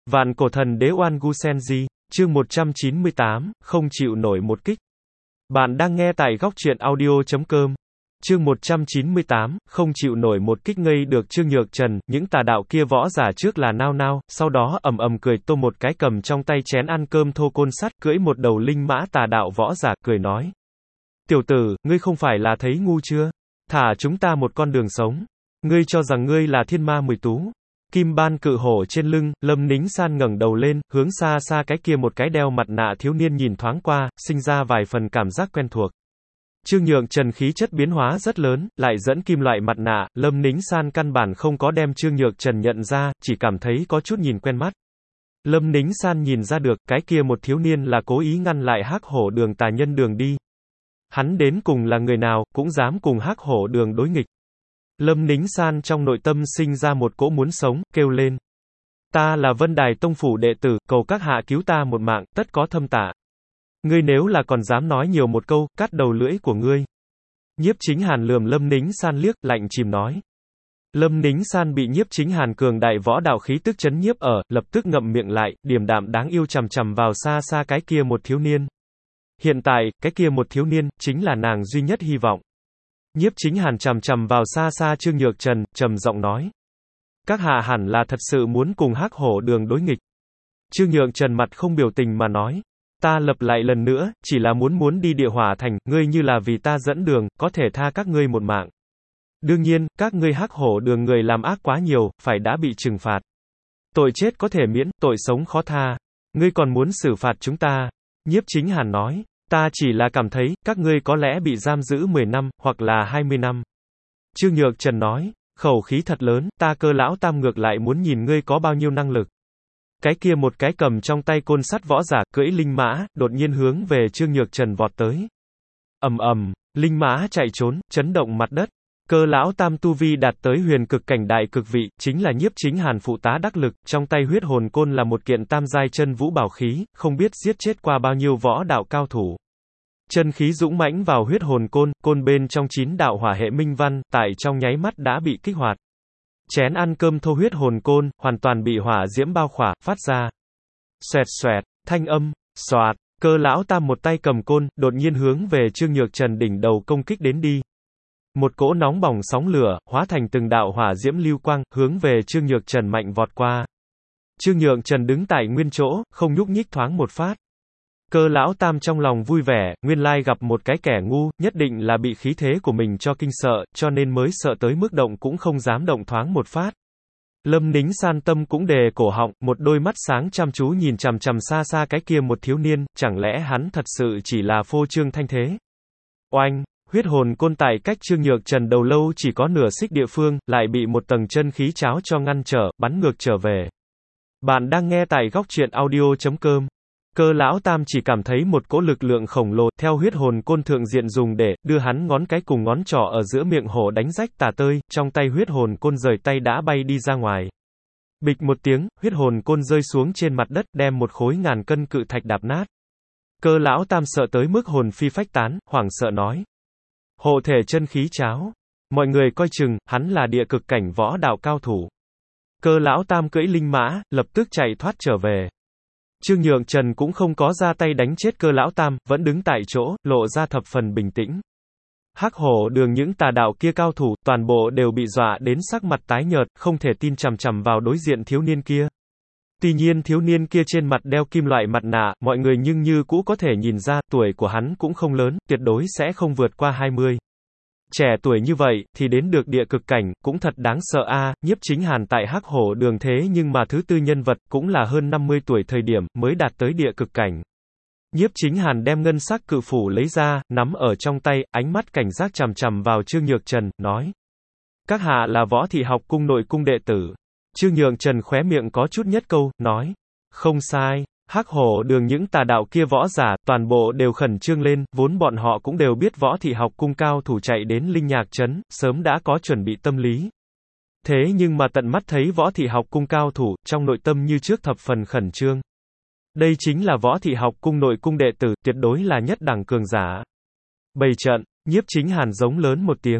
Vạn cổ thần đế Oan Gu Senji, chương 198, không chịu nổi một kích. Bạn đang nghe tại góc truyện audio.com. Chương 198, không chịu nổi một kích. Ngây được Trương Nhược Trần, những tà đạo kia võ giả trước là nao nao, sau đó ầm ầm cười to, một cái cầm trong tay chén ăn cơm thô côn sắt, cưỡi một đầu linh mã tà đạo võ giả, cười nói: "Tiểu tử, ngươi không phải là thấy ngu chưa? Thả chúng ta một con đường sống. Ngươi cho rằng ngươi là thiên ma mười tú?" Kim ban cự hổ trên lưng, Lâm Nính San ngẩng đầu lên, hướng xa xa cái kia một cái đeo mặt nạ thiếu niên nhìn thoáng qua, sinh ra vài phần cảm giác quen thuộc. Trương Nhược Trần khí chất biến hóa rất lớn, lại dẫn kim loại mặt nạ, Lâm Nính San căn bản không có đem Trương Nhược Trần nhận ra, chỉ cảm thấy có chút nhìn quen mắt. Lâm Nính San nhìn ra được, cái kia một thiếu niên là cố ý ngăn lại Hắc Hổ Đường tà nhân đường đi. Hắn đến cùng là người nào, cũng dám cùng Hắc Hổ Đường đối nghịch. Lâm Nính San trong nội tâm sinh ra một cỗ muốn sống, kêu lên: "Ta là Vân Đài Tông phủ đệ tử, cầu các hạ cứu ta một mạng, tất có thâm tạ. Ngươi nếu là còn dám nói nhiều một câu, cắt đầu lưỡi của ngươi." Nhiếp Chính Hàn lườm Lâm Nính San liếc, lạnh chìm nói. Lâm Nính San bị Nhiếp Chính Hàn cường đại võ đạo khí tức chấn nhiếp ở, lập tức ngậm miệng lại, điềm đạm đáng yêu chằm chằm vào xa xa cái kia một thiếu niên. Hiện tại, cái kia một thiếu niên, chính là nàng duy nhất hy vọng. Nhiếp Chính Hàn chằm chằm vào xa xa Trương Nhược Trần, trầm giọng nói: "Các hạ hẳn là thật sự muốn cùng Hắc Hổ Đường đối nghịch." Trương Nhược Trần mặt không biểu tình mà nói: "Ta lặp lại lần nữa, chỉ là muốn đi Địa Hỏa Thành, ngươi như là vì ta dẫn đường, có thể tha các ngươi một mạng. Đương nhiên, các ngươi Hắc Hổ Đường người làm ác quá nhiều, phải đã bị trừng phạt. Tội chết có thể miễn, tội sống khó tha. Ngươi còn muốn xử phạt chúng ta?" Nhiếp Chính Hàn nói: "Ta chỉ là cảm thấy, các ngươi có lẽ bị giam giữ 10 năm, hoặc là 20 năm. Trương Nhược Trần nói: "Khẩu khí thật lớn, ta Cơ lão tam ngược lại muốn nhìn ngươi có bao nhiêu năng lực." Cái kia một cái cầm trong tay côn sắt võ giả, cưỡi linh mã, đột nhiên hướng về Trương Nhược Trần vọt tới. Ầm ầm, linh mã chạy trốn, chấn động mặt đất. Cơ lão tam tu vi đạt tới huyền cực cảnh đại cực vị, chính là Nhiếp Chính Hàn phụ tá đắc lực, trong tay huyết hồn côn là một kiện tam giai chân vũ bảo khí, không biết giết chết qua bao nhiêu võ đạo cao thủ. Chân khí dũng mãnh vào huyết hồn côn, côn bên trong 9 đạo hỏa hệ minh văn, tại trong nháy mắt đã bị kích hoạt. Chén ăn cơm thô huyết hồn côn, hoàn toàn bị hỏa diễm bao khỏa, phát ra xoẹt xoẹt, thanh âm, xoạt. Cơ lão tam một tay cầm côn, đột nhiên hướng về Trương Nhược Trần đỉnh đầu công kích đến đi. Một cỗ nóng bỏng sóng lửa, hóa thành từng đạo hỏa diễm lưu quang, hướng về Trương Nhược Trần mạnh vọt qua. Trương Nhược Trần đứng tại nguyên chỗ, không nhúc nhích thoáng một phát. Cơ lão tam trong lòng vui vẻ, nguyên lai gặp một cái kẻ ngu, nhất định là bị khí thế của mình cho kinh sợ, cho nên mới sợ tới mức động cũng không dám động thoáng một phát. Lâm Nính San tâm cũng đề cổ họng, một đôi mắt sáng chăm chú nhìn chằm chằm xa xa cái kia một thiếu niên, chẳng lẽ hắn thật sự chỉ là phô trương thanh thế? Oanh! Huyết hồn côn tại cách Trương Nhược Trần đầu lâu chỉ có nửa xích địa phương, lại bị một tầng chân khí cháo cho ngăn trở, bắn ngược trở về. Bạn đang nghe tại góc truyện audio.com. Cơ lão tam chỉ cảm thấy một cỗ lực lượng khổng lồ, theo huyết hồn côn thượng diện dùng để, đưa hắn ngón cái cùng ngón trỏ ở giữa miệng hổ đánh rách tả tơi, trong tay huyết hồn côn rời tay đã bay đi ra ngoài. Bịch một tiếng, huyết hồn côn rơi xuống trên mặt đất, đem một khối ngàn cân cự thạch đạp nát. Cơ lão tam sợ tới mức hồn phi phách tán, hoảng sợ nói: "Hộ thể chân khí cháo. Mọi người coi chừng, hắn là địa cực cảnh võ đạo cao thủ." Cơ lão tam cưỡi linh mã, lập tức chạy thoát trở về. Trương Nhược Trần cũng không có ra tay đánh chết Cơ lão tam, vẫn đứng tại chỗ, lộ ra thập phần bình tĩnh. Hắc Hổ Đường những tà đạo kia cao thủ, toàn bộ đều bị dọa đến sắc mặt tái nhợt, không thể tin chằm chằm vào đối diện thiếu niên kia. Tuy nhiên thiếu niên kia trên mặt đeo kim loại mặt nạ, mọi người nhưng như cũ có thể nhìn ra, tuổi của hắn cũng không lớn, tuyệt đối sẽ không vượt qua 20. Trẻ tuổi như vậy, thì đến được địa cực cảnh, cũng thật đáng sợ a. Nhiếp Chính Hàn tại Hắc Hổ Đường thế nhưng mà thứ tư nhân vật, cũng là hơn 50 tuổi thời điểm, mới đạt tới địa cực cảnh. Nhiếp Chính Hàn đem ngân sắc cự phủ lấy ra, nắm ở trong tay, ánh mắt cảnh giác chằm chằm vào Trương Nhược Trần, nói: "Các hạ là Võ Thị Học Cung nội cung đệ tử." Trương Nhược Trần khóe miệng có chút nhất câu, nói: "Không sai." Hắc Hổ Đường những tà đạo kia võ giả, toàn bộ đều khẩn trương lên, vốn bọn họ cũng đều biết Võ Thị Học Cung cao thủ chạy đến Linh Nhạc Trấn, sớm đã có chuẩn bị tâm lý. Thế nhưng mà tận mắt thấy Võ Thị Học Cung cao thủ, trong nội tâm như trước thập phần khẩn trương. Đây chính là Võ Thị Học Cung nội cung đệ tử, tuyệt đối là nhất đẳng cường giả. Bày trận, Nhiếp Chính Hàn giống lớn một tiếng.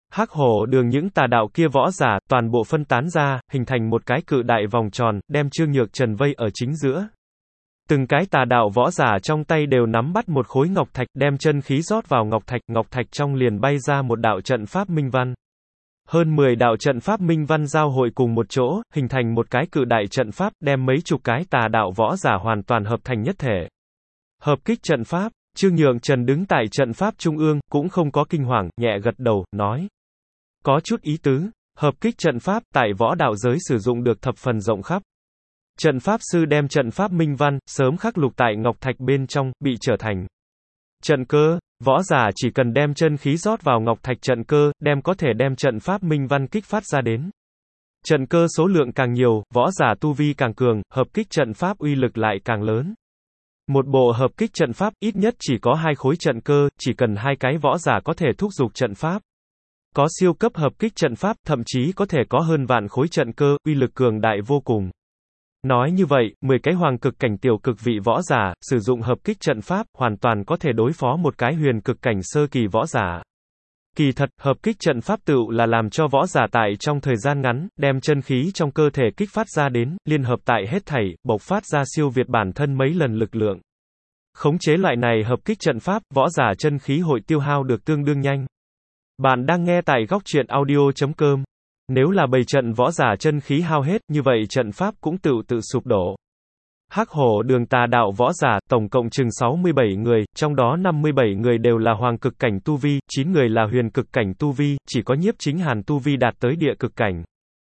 Hắc hổ đường những tà đạo kia võ giả, toàn bộ phân tán ra, hình thành một cái cự đại vòng tròn, đem Trương Nhược Trần vây ở chính giữa. Từng cái tà đạo võ giả trong tay đều nắm bắt một khối ngọc thạch, đem chân khí rót vào ngọc thạch trong liền bay ra một đạo trận pháp minh văn. Hơn 10 đạo trận pháp minh văn giao hội cùng một chỗ, hình thành một cái cự đại trận pháp, đem mấy chục cái tà đạo võ giả hoàn toàn hợp thành nhất thể. Hợp kích trận pháp, Trương Nhượng Trần đứng tại trận pháp trung ương, cũng không có kinh hoàng, nhẹ gật đầu, nói. Có chút ý tứ, hợp kích trận pháp, tại võ đạo giới sử dụng được thập phần rộng khắp. Trận pháp sư đem trận pháp minh văn, sớm khắc lục tại ngọc thạch bên trong, bị trở thành trận cơ. Võ giả chỉ cần đem chân khí rót vào ngọc thạch trận cơ, có thể đem trận pháp minh văn kích phát ra đến. Trận cơ số lượng càng nhiều, võ giả tu vi càng cường, hợp kích trận pháp uy lực lại càng lớn. Một bộ hợp kích trận pháp, ít nhất chỉ có 2 khối trận cơ, chỉ cần 2 cái võ giả có thể thúc giục trận pháp. Có siêu cấp hợp kích trận pháp, thậm chí có thể có hơn vạn khối trận cơ, uy lực cường đại vô cùng. Nói như vậy, 10 cái hoàng cực cảnh tiểu cực vị võ giả, sử dụng hợp kích trận pháp, hoàn toàn có thể đối phó một cái huyền cực cảnh sơ kỳ võ giả. Kỳ thật, hợp kích trận pháp tựu là làm cho võ giả tại trong thời gian ngắn, đem chân khí trong cơ thể kích phát ra đến, liên hợp tại hết thảy, bộc phát ra siêu việt bản thân mấy lần lực lượng. Khống chế loại này hợp kích trận pháp, võ giả chân khí hội tiêu hao được tương đương nhanh. Bạn đang nghe tại góc truyện audio.com. Nếu là bầy trận võ giả chân khí hao hết, như vậy trận pháp cũng tự sụp đổ. Hắc hổ đường tà đạo võ giả, tổng cộng chừng 67 người, trong đó 57 người đều là hoàng cực cảnh tu vi, 9 người là huyền cực cảnh tu vi, chỉ có Nhiếp Chính Hàn tu vi đạt tới địa cực cảnh.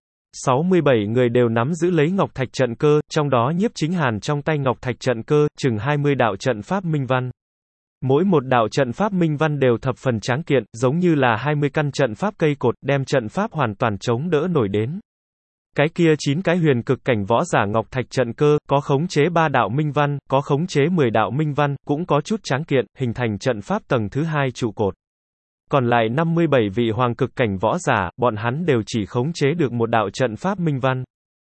67 người đều nắm giữ lấy ngọc thạch trận cơ, trong đó Nhiếp Chính Hàn trong tay ngọc thạch trận cơ, chừng 20 đạo trận pháp minh văn. Mỗi một đạo trận pháp minh văn đều thập phần tráng kiện, giống như là 20 căn trận pháp cây cột, đem trận pháp hoàn toàn chống đỡ nổi đến. Cái kia 9 cái huyền cực cảnh võ giả ngọc thạch trận cơ, có khống chế 3 đạo minh văn, có khống chế 10 đạo minh văn, cũng có chút tráng kiện, hình thành trận pháp tầng thứ 2 trụ cột. Còn lại 57 vị hoàng cực cảnh võ giả, bọn hắn đều chỉ khống chế được một đạo trận pháp minh văn.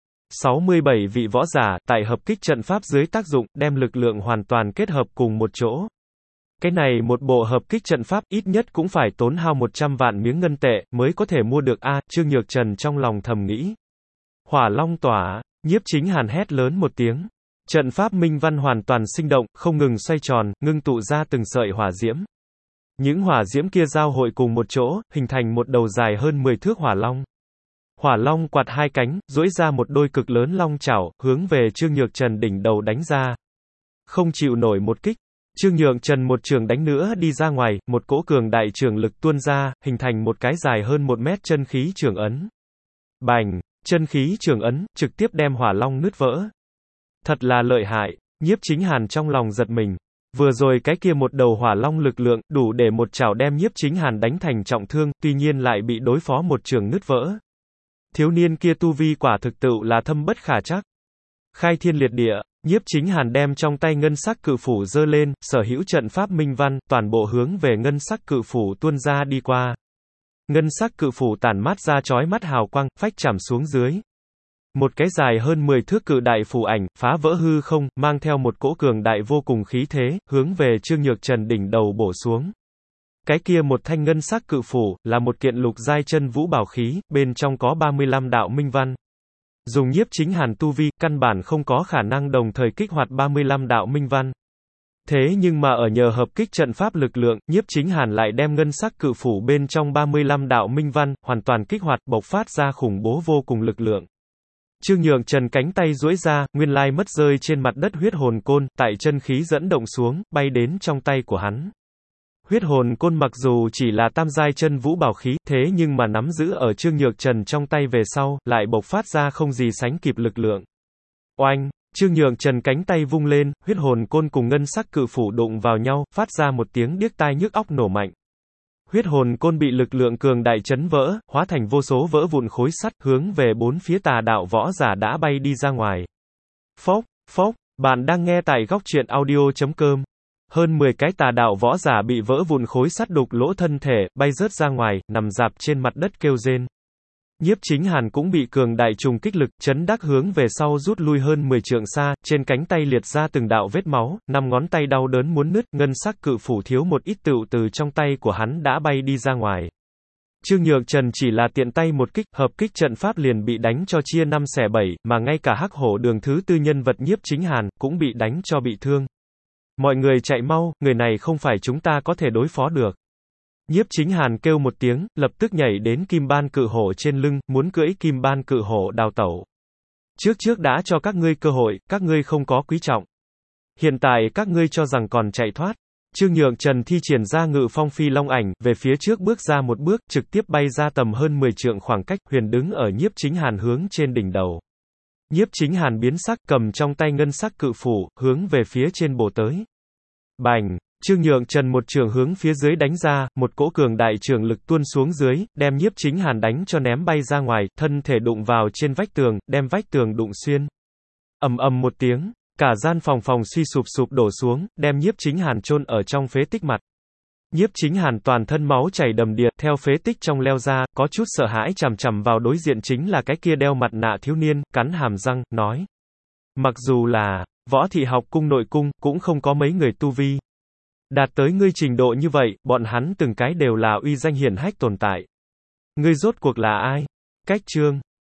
67 vị võ giả, tại hợp kích trận pháp dưới tác dụng, đem lực lượng hoàn toàn kết hợp cùng một chỗ. Cái này một bộ hợp kích trận pháp, ít nhất cũng phải tốn hao 100 vạn miếng ngân tệ, mới có thể mua được Trương Nhược Trần trong lòng thầm nghĩ. Hỏa long tỏa, Nhiếp Chính Hàn hét lớn một tiếng. Trận pháp minh văn hoàn toàn sinh động, không ngừng xoay tròn, ngưng tụ ra từng sợi hỏa diễm. Những hỏa diễm kia giao hội cùng một chỗ, hình thành một đầu dài hơn 10 thước hỏa long. Hỏa long quạt 2 cánh, duỗi ra một đôi cực lớn long chảo, hướng về Trương Nhược Trần đỉnh đầu đánh ra. Không chịu nổi một kích. Trương Nhượng Trần một trường đánh nữa đi ra ngoài, một cỗ cường đại trường lực tuôn ra, hình thành một cái dài hơn 1 mét chân khí trường ấn. Bành, chân khí trường ấn, trực tiếp đem hỏa long nứt vỡ. Thật là lợi hại, Nhiếp Chính Hàn trong lòng giật mình. Vừa rồi cái kia một đầu hỏa long lực lượng, đủ để một chảo đem Nhiếp Chính Hàn đánh thành trọng thương, tuy nhiên lại bị đối phó một trường nứt vỡ. Thiếu niên kia tu vi quả thực tựu là thâm bất khả trắc. Khai thiên liệt địa. Nhiếp Chính Hàn đem trong tay ngân sắc cự phủ giơ lên, sở hữu trận pháp minh văn, toàn bộ hướng về ngân sắc cự phủ tuôn ra đi qua. Ngân sắc cự phủ tản mát ra chói mắt hào quang, phách chạm xuống dưới. Một cái dài hơn 10 thước cự đại phù ảnh, phá vỡ hư không, mang theo một cỗ cường đại vô cùng khí thế, hướng về Trương Nhược Trần đỉnh đầu bổ xuống. Cái kia một thanh ngân sắc cự phủ, là một kiện lục giai chân vũ bảo khí, bên trong có 35 đạo minh văn. Dùng Nhiếp Chính Hàn tu vi, căn bản không có khả năng đồng thời kích hoạt 35 đạo minh văn. Thế nhưng mà ở nhờ hợp kích trận pháp lực lượng, Nhiếp Chính Hàn lại đem ngân sắc cự phủ bên trong 35 đạo minh văn, hoàn toàn kích hoạt, bộc phát ra khủng bố vô cùng lực lượng. Trương Nhượng Trần cánh tay duỗi ra, nguyên lai mất rơi trên mặt đất huyết hồn côn, tại chân khí dẫn động xuống, bay đến trong tay của hắn. Huyết hồn côn mặc dù chỉ là tam giai chân vũ bảo khí, thế nhưng mà nắm giữ ở Trương Nhược Trần trong tay về sau, lại bộc phát ra không gì sánh kịp lực lượng. Oanh! Trương Nhượng Trần cánh tay vung lên, huyết hồn côn cùng ngân sắc cự phủ đụng vào nhau, phát ra một tiếng điếc tai nhức óc nổ mạnh. Huyết hồn côn bị lực lượng cường đại chấn vỡ, hóa thành vô số vỡ vụn khối sắt, hướng về bốn phía tà đạo võ giả đã bay đi ra ngoài. Phốc, phốc, bạn đang nghe tại góc truyện audio.com. Hơn 10 cái tà đạo võ giả bị vỡ vụn khối sắt đục lỗ thân thể, bay rớt ra ngoài, nằm rạp trên mặt đất kêu rên. Nhiếp Chính Hàn cũng bị cường đại trùng kích lực, chấn đắc hướng về sau rút lui hơn 10 trượng xa, trên cánh tay liệt ra từng đạo vết máu, 5 ngón tay đau đớn muốn nứt, ngân sắc cự phủ thiếu một ít tựu từ trong tay của hắn đã bay đi ra ngoài. Trương Nhược Trần chỉ là tiện tay một kích, hợp kích trận pháp liền bị đánh cho chia 5 xẻ 7, mà ngay cả Hắc Hổ Đường thứ tư nhân vật Nhiếp Chính Hàn, cũng bị đánh cho bị thương. Mọi người chạy mau, người này không phải chúng ta có thể đối phó được. Nhiếp Chính Hàn kêu một tiếng, lập tức nhảy đến Kim Ban Cự Hổ trên lưng, muốn cưỡi Kim Ban Cự Hổ đào tẩu. Trước đã cho các ngươi cơ hội, các ngươi không có quý trọng. Hiện tại các ngươi cho rằng còn chạy thoát. Trương Nhược Trần thi triển ra Ngự Phong Phi Long ảnh, về phía trước bước ra một bước, trực tiếp bay ra tầm hơn 10 trượng khoảng cách, huyền đứng ở Nhiếp Chính Hàn hướng trên đỉnh đầu. Nhiếp Chính Hàn biến sắc, cầm trong tay ngân sắc cự phủ, hướng về phía trên bổ tới. Bành! Trương Nhược Trần một trường hướng phía dưới đánh ra, một cỗ cường đại trường lực tuôn xuống dưới, đem Nhiếp Chính Hàn đánh cho ném bay ra ngoài, thân thể đụng vào trên vách tường, đem vách tường đụng xuyên. Ầm ầm một tiếng, cả gian phòng suy sụp đổ xuống, đem Nhiếp Chính Hàn chôn ở trong phế tích mặt. Nhiếp Chính Hàn toàn thân máu chảy đầm đìa, theo phế tích trong leo ra, có chút sợ hãi chằm vào đối diện chính là cái kia đeo mặt nạ thiếu niên, cắn hàm răng, nói. Mặc dù là Võ Thị học cung nội cung, cũng không có mấy người tu vi đạt tới ngươi trình độ như vậy, bọn hắn từng cái đều là uy danh hiển hách tồn tại. Ngươi rốt cuộc là ai? Cách Trương